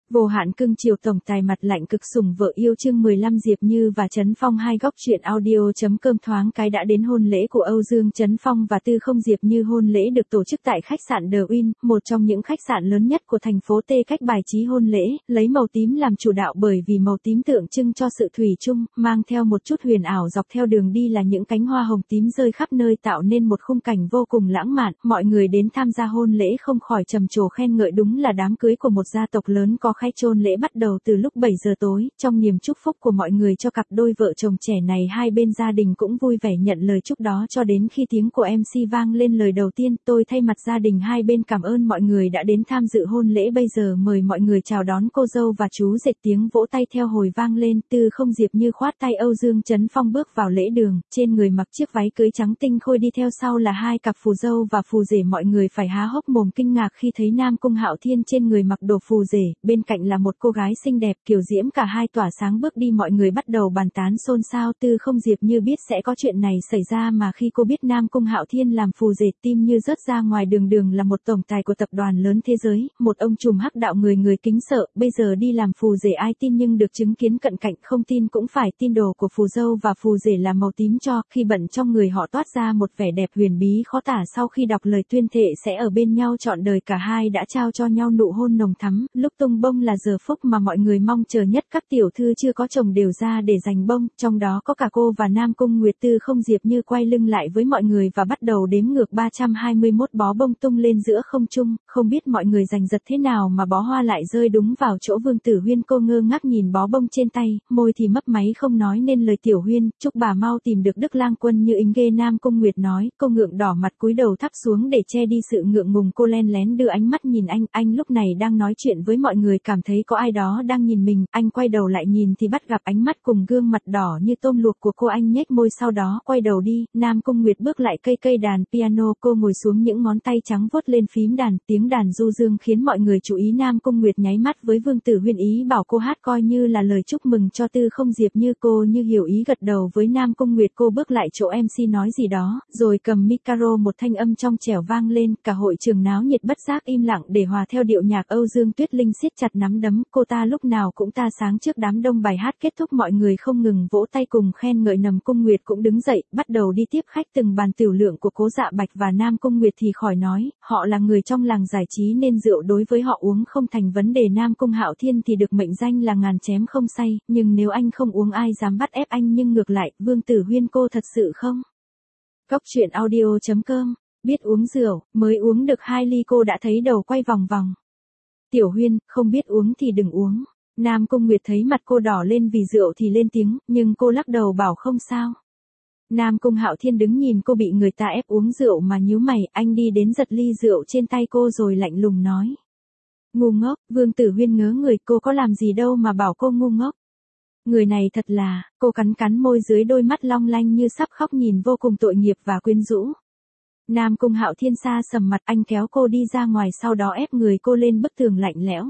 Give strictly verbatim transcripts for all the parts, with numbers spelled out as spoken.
Vô hạn cưng chiều tổng tài mặt lạnh cực sủng vợ yêu chương mười lăm Diệp Như và Trấn Phong hai góc truyện audio chấm com thoáng cái đã đến hôn lễ của Âu Dương Trấn Phong và Tư Không Diệp Như. Hôn lễ được tổ chức tại khách sạn The Win, một trong những khách sạn lớn nhất của thành phố T. Cách bài trí hôn lễ, lấy màu tím làm chủ đạo bởi vì màu tím tượng trưng cho sự thủy chung, mang theo một chút huyền ảo. Dọc theo đường đi là những cánh hoa hồng tím rơi khắp nơi tạo nên một khung cảnh vô cùng lãng mạn. Mọi người đến tham gia hôn lễ không khỏi trầm trồ khen ngợi, đúng là đám cưới của một gia tộc lớn có khai chôn lễ bắt đầu từ lúc bảy giờ tối, trong niềm chúc phúc của mọi người cho cặp đôi vợ chồng trẻ này. Hai bên gia đình cũng vui vẻ nhận lời chúc đó cho đến khi tiếng của em xê vang lên lời đầu tiên. Tôi thay mặt gia đình hai bên cảm ơn mọi người đã đến tham dự hôn lễ, bây giờ mời mọi người chào đón cô dâu và chú rể. Tiếng vỗ tay theo hồi vang lên, Tư Không Diệp Như khoát tay Âu Dương Trấn Phong bước vào lễ đường, trên người mặc chiếc váy cưới trắng tinh khôi, đi theo sau là hai cặp phù dâu và phù rể. Mọi người phải há hốc mồm kinh ngạc khi thấy Nam Cung Hạo Thiên trên người mặc đồ phù rể, bên cạnh là một cô gái xinh đẹp kiều diễm, cả hai tỏa sáng bước đi. Mọi người bắt đầu bàn tán xôn xao. Tư Không Diệp Như biết sẽ có chuyện này xảy ra mà khi cô biết Nam Cung Hạo Thiên làm phù rể, tim như rớt ra ngoài. Đường Đường là một tổng tài của tập đoàn lớn thế giới, một ông trùm hắc đạo người người kính sợ, bây giờ đi làm phù rể ai tin, nhưng được chứng kiến cận cảnh không tin cũng phải tin. Đồ của phù dâu và phù rể là màu tím cho, khi bận trong người họ toát ra một vẻ đẹp huyền bí khó tả. Sau khi đọc lời tuyên thệ sẽ ở bên nhau trọn đời, cả hai đã trao cho nhau nụ hôn nồng thắm. Lúc tung bông là giờ phút mà mọi người mong chờ nhất, các tiểu thư chưa có chồng đều ra để giành bông, trong đó có cả cô và Nam Cung Nguyệt. Tư Không Diệp Như quay lưng lại với mọi người và bắt đầu đếm ngược. Ba trăm hai mươi mốt bó bông tung lên giữa không trung, không biết mọi người giành giật thế nào mà bó hoa lại rơi đúng vào chỗ Vương Tử Huyên. Cô ngơ ngác nhìn bó bông trên tay, môi thì mấp máy không nói nên lời. Tiểu Huyên, chúc bà mau tìm được Đức Lang Quân như ính ghê, Nam Cung Nguyệt nói. Cô ngượng đỏ mặt cúi đầu thấp xuống để che đi sự ngượng ngùng. Cô len lén đưa ánh mắt nhìn anh, anh lúc này đang nói chuyện với mọi người, cảm thấy có ai đó đang nhìn mình. Anh quay đầu lại nhìn thì bắt gặp ánh mắt cùng gương mặt đỏ như tôm luộc của cô. Anh nhếch môi sau đó quay đầu đi. Nam Cung Nguyệt bước lại cây cây đàn piano, cô ngồi xuống, những ngón tay trắng vuốt lên phím đàn, tiếng đàn du dương khiến mọi người chú ý. Nam Cung Nguyệt nháy mắt với Vương Tử Huyên ý bảo cô hát coi như là lời chúc mừng cho Tư Không Diệp Như. Cô như hiểu ý gật đầu với Nam Cung Nguyệt. Cô bước lại chỗ em xê nói gì đó, rồi cầm micro, một thanh âm trong trẻo vang lên, cả hội trường náo nhiệt bất giác im lặng để hòa theo điệu nhạc. Âu Dương Tuyết Linh siết chặt nắm đấm, cô ta lúc nào cũng ta sáng trước đám đông. Bài hát kết thúc mọi người không ngừng vỗ tay cùng khen ngợi. Nam Cung Nguyệt cũng đứng dậy, bắt đầu đi tiếp khách. Từng bàn tiểu lượng của Cố Dạ Bạch và Nam Cung Nguyệt thì khỏi nói, họ là người trong làng giải trí nên rượu đối với họ uống không thành vấn đề. Nam Cung Hạo Thiên thì được mệnh danh là ngàn chém không say, nhưng nếu anh không uống ai dám bắt ép anh. Nhưng ngược lại, Vương Tử Huyên cô thật sự không. Góc truyện audio chấm com, biết uống rượu, mới uống được hai ly cô đã thấy đầu quay vòng vòng. Tiểu Huyên, không biết uống thì đừng uống. Nam Cung Nguyệt thấy mặt cô đỏ lên vì rượu thì lên tiếng, nhưng cô lắc đầu bảo không sao. Nam Cung Hạo Thiên đứng nhìn cô bị người ta ép uống rượu mà nhíu mày, anh đi đến giật ly rượu trên tay cô rồi lạnh lùng nói. Ngu ngốc. Vương Tử Huyên ngớ người, cô có làm gì đâu mà bảo cô ngu ngốc. Người này thật là, cô cắn cắn môi dưới đôi mắt long lanh như sắp khóc nhìn vô cùng tội nghiệp và quyến rũ. Nam Cung Hạo Thiên xa sầm mặt, anh kéo cô đi ra ngoài, sau đó ép người cô lên bức tường lạnh lẽo.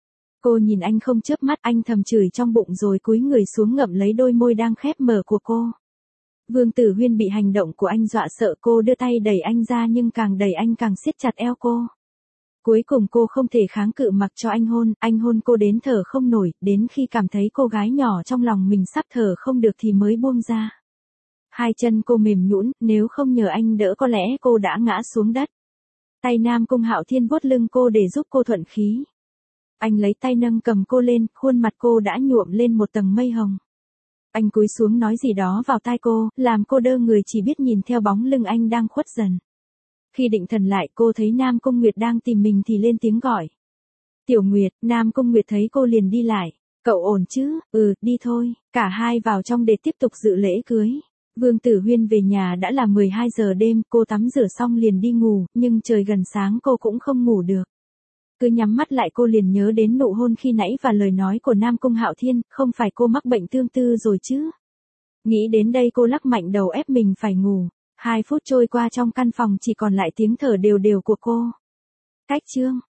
Cô nhìn anh không chớp mắt, anh thầm chửi trong bụng rồi cúi người xuống ngậm lấy đôi môi đang khép mở của cô. Vương Tử Huyên bị hành động của anh dọa sợ, cô đưa tay đẩy anh ra nhưng càng đẩy anh càng siết chặt eo cô. Cuối cùng cô không thể kháng cự mặc cho anh hôn, anh hôn cô đến thở không nổi, đến khi cảm thấy cô gái nhỏ trong lòng mình sắp thở không được thì mới buông ra. Hai chân cô mềm nhũn, nếu không nhờ anh đỡ có lẽ cô đã ngã xuống đất. Tay Nam Cung Hạo Thiên vuốt lưng cô để giúp cô thuận khí. Anh lấy tay nâng cầm cô lên, khuôn mặt cô đã nhuộm lên một tầng mây hồng. Anh cúi xuống nói gì đó vào tai cô, làm cô đơ người chỉ biết nhìn theo bóng lưng anh đang khuất dần. Khi định thần lại, cô thấy Nam Cung Nguyệt đang tìm mình thì lên tiếng gọi. Tiểu Nguyệt. Nam Cung Nguyệt thấy cô liền đi lại. Cậu ổn chứ? Ừ, đi thôi. Cả hai vào trong để tiếp tục dự lễ cưới. Vương Tử Huyên về nhà đã là mười hai giờ đêm, cô tắm rửa xong liền đi ngủ, nhưng trời gần sáng cô cũng không ngủ được. Cứ nhắm mắt lại cô liền nhớ đến nụ hôn khi nãy và lời nói của Nam Cung Hạo Thiên, không phải cô mắc bệnh tương tư rồi chứ? Nghĩ đến đây cô lắc mạnh đầu ép mình phải ngủ. Hai phút trôi qua, trong căn phòng chỉ còn lại tiếng thở đều đều của cô. Cách chương.